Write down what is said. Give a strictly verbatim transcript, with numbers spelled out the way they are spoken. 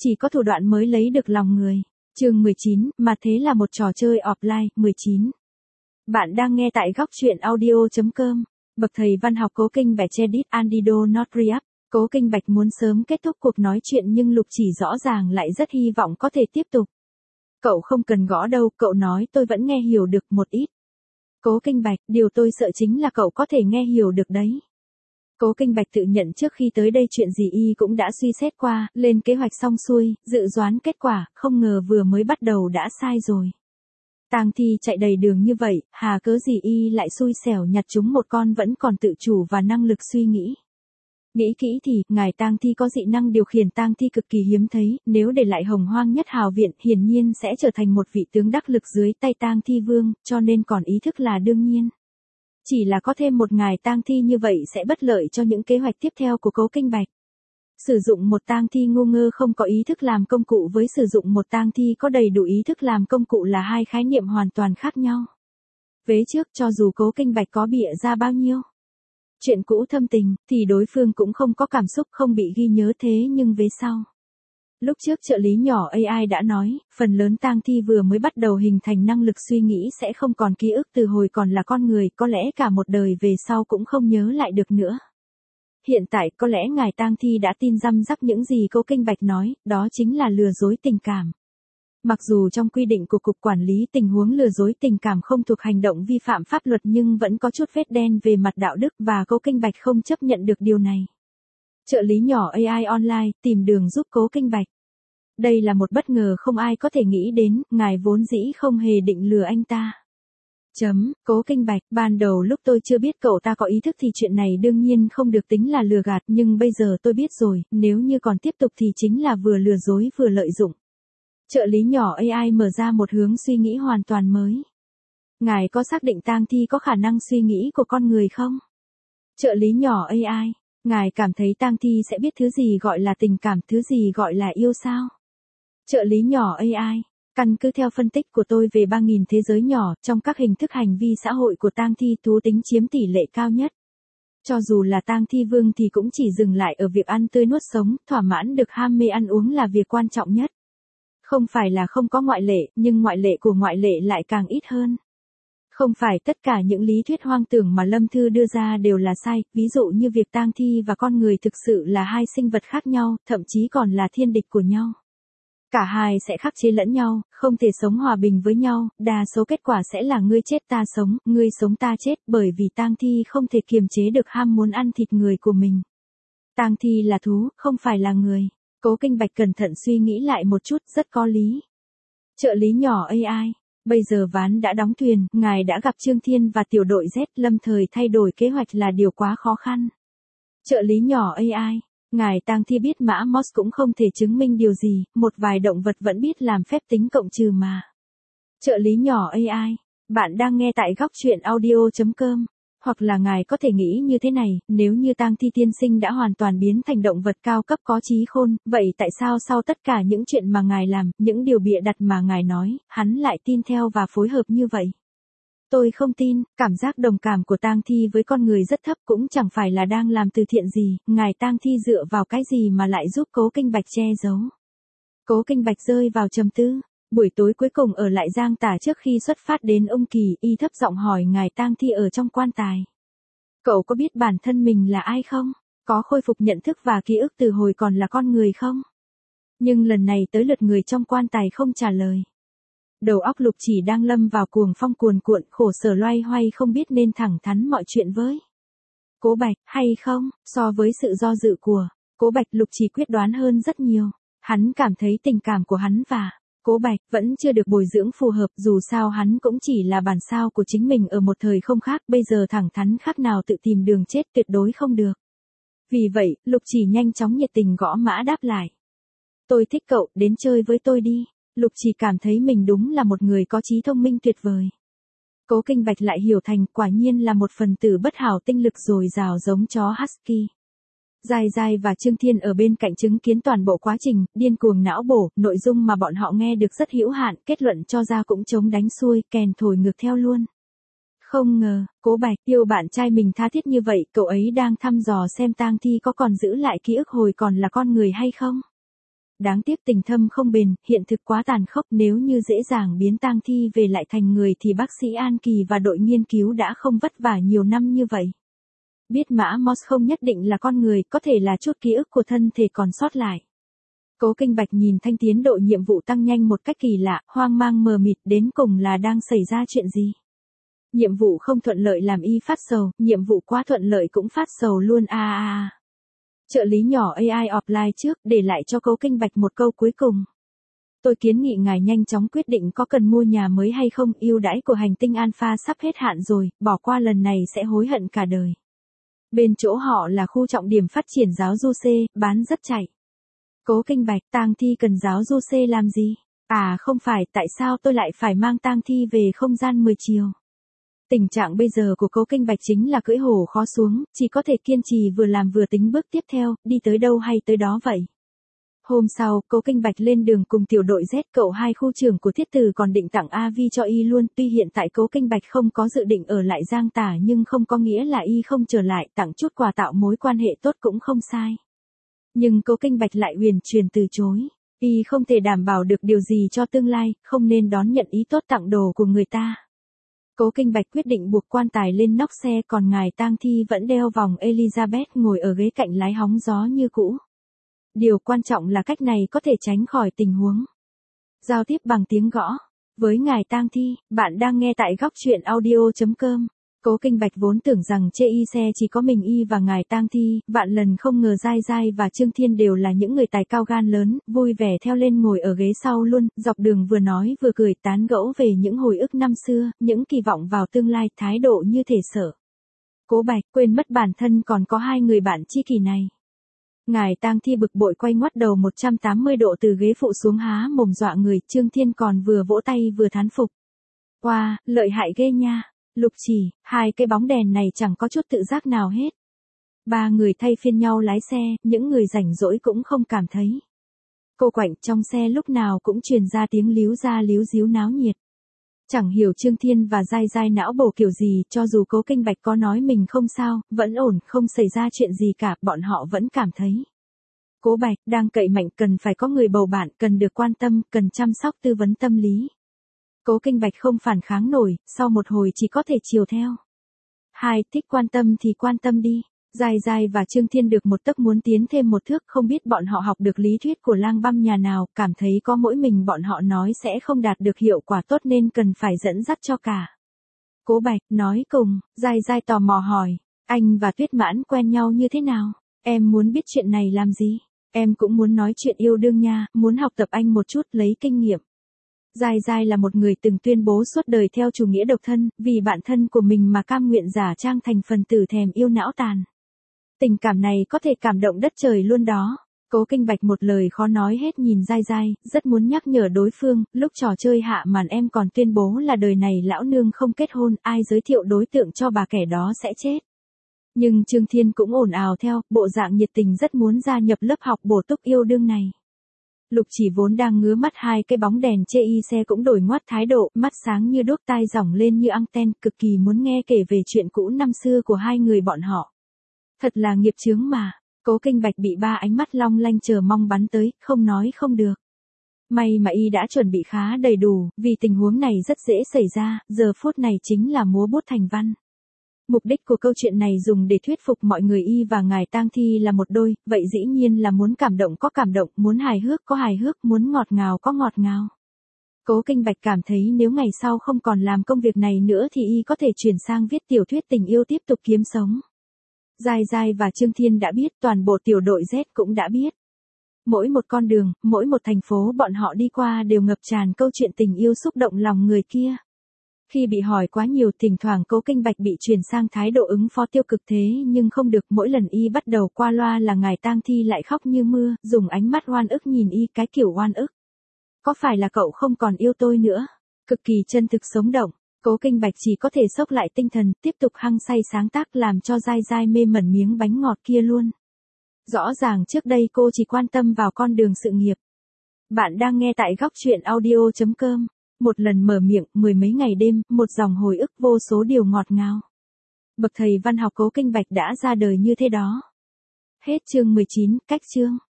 chỉ có thủ đoạn mới lấy được lòng người. Chương mười chín, mà thế là một trò chơi offline. mười chín. Bạn đang nghe tại góc truyện audio chấm com. Bậc thầy văn học Cố Kinh Bạch Credit Andido Notriap. Cố Kinh Bạch muốn sớm kết thúc cuộc nói chuyện nhưng Lục Chỉ rõ ràng lại rất hy vọng có thể tiếp tục. Cậu không cần gõ đâu, cậu nói tôi vẫn nghe hiểu được một ít. Cố Kinh Bạch, điều tôi sợ chính là cậu có thể nghe hiểu được đấy. Cố Kinh Bạch tự nhận trước khi tới đây chuyện gì y cũng đã suy xét qua, lên kế hoạch xong xuôi, dự đoán kết quả, không ngờ vừa mới bắt đầu đã sai rồi. Tang thi chạy đầy đường như vậy, hà cớ gì y lại xui xẻo nhặt chúng một con vẫn còn tự chủ và năng lực suy nghĩ. Nghĩ kỹ thì, ngài Tang thi có dị năng điều khiển Tang thi cực kỳ hiếm thấy, nếu để lại Hồng Hoang Nhất Hào Viện, hiển nhiên sẽ trở thành một vị tướng đắc lực dưới tay Tang thi vương, cho nên còn ý thức là đương nhiên. Chỉ là có thêm một ngài Tang thi như vậy sẽ bất lợi cho những kế hoạch tiếp theo của Cố Kinh Bạch. Sử dụng một Tang thi ngu ngơ không có ý thức làm công cụ với sử dụng một Tang thi có đầy đủ ý thức làm công cụ là hai khái niệm hoàn toàn khác nhau. Vế trước cho dù Cố Kinh Bạch có bịa ra bao nhiêu chuyện cũ thâm tình, thì đối phương cũng không có cảm xúc không bị ghi nhớ thế nhưng vế sau. Lúc trước trợ lý nhỏ a i đã nói, phần lớn Tang thi vừa mới bắt đầu hình thành năng lực suy nghĩ sẽ không còn ký ức từ hồi còn là con người, có lẽ cả một đời về sau cũng không nhớ lại được nữa. Hiện tại có lẽ ngài Tang thi đã tin răm rắp những gì Cố Kinh Bạch nói, đó chính là lừa dối tình cảm. Mặc dù trong quy định của Cục Quản lý tình huống lừa dối tình cảm không thuộc hành động vi phạm pháp luật nhưng vẫn có chút vết đen về mặt đạo đức và Cố Kinh Bạch không chấp nhận được điều này. Trợ lý nhỏ a i online, tìm đường giúp Cố Kinh Bạch. Đây là một bất ngờ không ai có thể nghĩ đến, ngài vốn dĩ không hề định lừa anh ta. Chấm, Cố Kinh Bạch, ban đầu lúc tôi chưa biết cậu ta có ý thức thì chuyện này đương nhiên không được tính là lừa gạt, nhưng bây giờ tôi biết rồi, nếu như còn tiếp tục thì chính là vừa lừa dối vừa lợi dụng. Trợ lý nhỏ a i mở ra một hướng suy nghĩ hoàn toàn mới. Ngài có xác định Tang thi có khả năng suy nghĩ của con người không? Trợ lý nhỏ a i, ngài cảm thấy Tang thi sẽ biết thứ gì gọi là tình cảm, thứ gì gọi là yêu sao? Trợ lý nhỏ a i, căn cứ theo phân tích của tôi về ba nghìn thế giới nhỏ, trong các hình thức hành vi xã hội của Tang thi thú tính chiếm tỷ lệ cao nhất. Cho dù là Tang thi vương thì cũng chỉ dừng lại ở việc ăn tươi nuốt sống, thỏa mãn được ham mê ăn uống là việc quan trọng nhất. Không phải là không có ngoại lệ, nhưng ngoại lệ của ngoại lệ lại càng ít hơn. Không phải tất cả những lý thuyết hoang tưởng mà Lâm Thư đưa ra đều là sai, ví dụ như việc Tang thi và con người thực sự là hai sinh vật khác nhau, thậm chí còn là thiên địch của nhau. Cả hai sẽ khắc chế lẫn nhau, không thể sống hòa bình với nhau, đa số kết quả sẽ là ngươi chết ta sống, ngươi sống ta chết, bởi vì Tang thi không thể kiềm chế được ham muốn ăn thịt người của mình. Tang thi là thú, không phải là người. Cố Kinh Bạch cẩn thận suy nghĩ lại một chút, rất có lý. Trợ lý nhỏ a i, bây giờ ván đã đóng thuyền, ngài đã gặp Trương Thiên và tiểu đội Z, lâm thời thay đổi kế hoạch là điều quá khó khăn. Trợ lý nhỏ a i, ngài Tang thi biết mã Morse cũng không thể chứng minh điều gì, một vài động vật vẫn biết làm phép tính cộng trừ mà. Trợ lý nhỏ a i, bạn đang nghe tại góc truyện audio chấm com. Hoặc là ngài có thể nghĩ như thế này, nếu như Tang thi tiên sinh đã hoàn toàn biến thành động vật cao cấp có trí khôn, vậy tại sao sau tất cả những chuyện mà ngài làm, những điều bịa đặt mà ngài nói, hắn lại tin theo và phối hợp như vậy? Tôi không tin, cảm giác đồng cảm của Tang thi với con người rất thấp, cũng chẳng phải là đang làm từ thiện gì, ngài Tang thi dựa vào cái gì mà lại giúp Cố Kinh Bạch che giấu? Cố Kinh Bạch rơi vào trầm tư. Buổi tối cuối cùng ở lại Giang Tả trước khi xuất phát đến Ung Kỳ, y thấp giọng hỏi ngài Tang thi ở trong quan tài. Cậu có biết bản thân mình là ai không? Có khôi phục nhận thức và ký ức từ hồi còn là con người không? Nhưng lần này tới lượt người trong quan tài không trả lời. Đầu óc Lục Chỉ đang lâm vào cuồng phong cuồn cuộn, khổ sở loay hoay không biết nên thẳng thắn mọi chuyện với Cố Bạch, hay không, so với sự do dự của Cố Bạch, Lục Chỉ quyết đoán hơn rất nhiều. Hắn cảm thấy tình cảm của hắn và Cố Bạch vẫn chưa được bồi dưỡng phù hợp, dù sao hắn cũng chỉ là bản sao của chính mình ở một thời không khác, bây giờ thẳng thắn khác nào tự tìm đường chết, tuyệt đối không được. Vì vậy, Lục Chỉ nhanh chóng nhiệt tình gõ mã đáp lại. Tôi thích cậu, đến chơi với tôi đi. Lục Chỉ cảm thấy mình đúng là một người có trí thông minh tuyệt vời. Cố Kinh Bạch lại hiểu thành, quả nhiên là một phần tử bất hảo tinh lực dồi dào giống chó Husky. Dài Dài và Trương Thiên ở bên cạnh chứng kiến toàn bộ quá trình, điên cuồng não bổ, nội dung mà bọn họ nghe được rất hữu hạn, kết luận cho ra cũng chống đánh xuôi, kèn thổi ngược theo luôn. Không ngờ, Cố Bạch yêu bạn trai mình tha thiết như vậy, cậu ấy đang thăm dò xem Tang thi có còn giữ lại ký ức hồi còn là con người hay không. đáng tiếc tình thâm không bền, hiện thực quá tàn khốc, nếu như dễ dàng biến tang thi về lại thành người thì bác sĩ An Kỳ và đội nghiên cứu đã không vất vả nhiều năm như vậy. Biết mã Morse không nhất định là con người, có thể là chút ký ức của thân thể còn sót lại. Cố Kinh Bạch nhìn thanh tiến độ nhiệm vụ tăng nhanh một cách kỳ lạ, hoang mang mờ mịt, đến cùng là đang xảy ra chuyện gì. Nhiệm vụ không thuận lợi làm y phát sầu, nhiệm vụ quá thuận lợi cũng phát sầu luôn a a a. Trợ lý nhỏ a i offline trước, để lại cho Cố Kinh Bạch một câu cuối cùng. Tôi kiến nghị ngài nhanh chóng quyết định có cần mua nhà mới hay không, ưu đãi của hành tinh Alpha sắp hết hạn rồi, bỏ qua lần này sẽ hối hận cả đời. Bên chỗ họ là khu trọng điểm phát triển giáo du C, bán rất chạy. Cố Kinh Bạch, tang thi cần giáo du C làm gì? À không phải, tại sao tôi lại phải mang tang thi về không gian mười chiều? Tình trạng bây giờ của Cố Kinh Bạch chính là cưỡi hổ khó xuống, chỉ có thể kiên trì vừa làm vừa tính bước tiếp theo, đi tới đâu hay tới đó vậy. Hôm sau, Cố Kinh Bạch lên đường cùng tiểu đội Z, cậu hai khu trưởng của Thiết Từ còn định tặng a vê cho y luôn, tuy hiện tại Cố Kinh Bạch không có dự định ở lại Giang Tả nhưng không có nghĩa là y không trở lại, tặng chút quà tạo mối quan hệ tốt cũng không sai. Nhưng Cố Kinh Bạch lại huyền truyền từ chối, y không thể đảm bảo được điều gì cho tương lai, không nên đón nhận ý tốt tặng đồ của người ta. Cố Kinh Bạch quyết định buộc quan tài lên nóc xe, còn ngài tang thi vẫn đeo vòng Elizabeth ngồi ở ghế cạnh lái hóng gió như cũ. Điều quan trọng là cách này có thể tránh khỏi tình huống giao tiếp bằng tiếng gõ. Với ngài tang thi, bạn đang nghe tại góc truyện audio chấm com. Cố Kinh Bạch vốn tưởng rằng chê y xe chỉ có mình y và ngài tang thi, vạn lần không ngờ Giai Giai và Trương Thiên đều là những người tài cao gan lớn, vui vẻ theo lên ngồi ở ghế sau luôn, dọc đường vừa nói vừa cười tán gẫu về những hồi ức năm xưa, những kỳ vọng vào tương lai, thái độ như thể sợ. Cố Bạch quên mất bản thân còn có hai người bạn tri kỷ này. Ngài tang thi bực bội quay ngoắt đầu một trăm tám mươi độ từ ghế phụ xuống há mồm dọa người, Trương Thiên còn vừa vỗ tay vừa thán phục. Wow, lợi hại ghê nha. Lục Chỉ, hai cái bóng đèn này chẳng có chút tự giác nào hết. Ba người thay phiên nhau lái xe, những người rảnh rỗi cũng không cảm thấy. Cô quạnh trong xe lúc nào cũng truyền ra tiếng líu ra líu díu náo nhiệt. Chẳng hiểu Trương Thiên và Giai Giai não bổ kiểu gì, cho dù Cố Kinh Bạch có nói mình không sao, vẫn ổn, không xảy ra chuyện gì cả, bọn họ vẫn cảm thấy. Cố Bạch đang cậy mạnh, cần phải có người bầu bạn, cần được quan tâm, cần chăm sóc tư vấn tâm lý. Cố Kinh Bạch không phản kháng nổi, sau một hồi chỉ có thể chiều theo. Hai, thích quan tâm thì quan tâm đi. Giai Giai và Trương Thiên được một tấc muốn tiến thêm một thước, không biết bọn họ học được lý thuyết của lang băm nhà nào, cảm thấy có mỗi mình bọn họ nói sẽ không đạt được hiệu quả tốt nên cần phải dẫn dắt cho cả. Cố Bạch nói cùng, Giai Giai tò mò hỏi, anh và Tuyết Mãn quen nhau như thế nào? Em muốn biết chuyện này làm gì? Em cũng muốn nói chuyện yêu đương nha, muốn học tập anh một chút lấy kinh nghiệm. Giai Giai là một người từng tuyên bố suốt đời theo chủ nghĩa độc thân, vì bạn thân của mình mà cam nguyện giả trang thành phần tử thèm yêu não tàn. Tình cảm này có thể cảm động đất trời luôn đó. Cố Kinh Bạch một lời khó nói hết nhìn Giai Giai, rất muốn nhắc nhở đối phương, lúc trò chơi hạ màn em còn tuyên bố là đời này lão nương không kết hôn, ai giới thiệu đối tượng cho bà kẻ đó sẽ chết. Nhưng Trương Thiên cũng ồn ào theo, bộ dạng nhiệt tình rất muốn gia nhập lớp học bổ túc yêu đương này. Lục Chỉ vốn đang ngứa mắt hai cái bóng đèn chê y xe cũng đổi ngoắt thái độ, mắt sáng như đuốc, tai rỏng lên như anten, cực kỳ muốn nghe kể về chuyện cũ năm xưa của hai người bọn họ. Thật là nghiệp chướng mà. Cố Kinh Bạch bị ba ánh mắt long lanh chờ mong bắn tới, không nói không được. May mà y đã chuẩn bị khá đầy đủ, vì tình huống này rất dễ xảy ra, giờ phút này chính là múa bút thành văn. Mục đích của câu chuyện này dùng để thuyết phục mọi người y và ngài tang thi là một đôi, vậy dĩ nhiên là muốn cảm động có cảm động, muốn hài hước có hài hước, muốn ngọt ngào có ngọt ngào. Cố Kinh Bạch cảm thấy nếu ngày sau không còn làm công việc này nữa thì y có thể chuyển sang viết tiểu thuyết tình yêu tiếp tục kiếm sống. Giai Giai và Trương Thiên đã biết, toàn bộ tiểu đội Z cũng đã biết. Mỗi một con đường, mỗi một thành phố bọn họ đi qua đều ngập tràn câu chuyện tình yêu xúc động lòng người kia. Khi bị hỏi quá nhiều, thỉnh thoảng Cố Kinh Bạch bị chuyển sang thái độ ứng phó tiêu cực, thế nhưng không được, mỗi lần y bắt đầu qua loa là ngài tang thi lại khóc như mưa, dùng ánh mắt oan ức nhìn y, cái kiểu oan ức. Có phải là cậu không còn yêu tôi nữa? Cực kỳ chân thực sống động. Cố Kinh Bạch chỉ có thể xốc lại tinh thần, tiếp tục hăng say sáng tác làm cho Giai Giai mê mẩn miếng bánh ngọt kia luôn. Rõ ràng trước đây cô chỉ quan tâm vào con đường sự nghiệp. Bạn đang nghe tại góc truyện audio chấm com. Một lần mở miệng, mười mấy ngày đêm, một dòng hồi ức vô số điều ngọt ngào. Bậc thầy văn học Cố Kinh Bạch đã ra đời như thế đó. Hết chương mười chín, cách chương.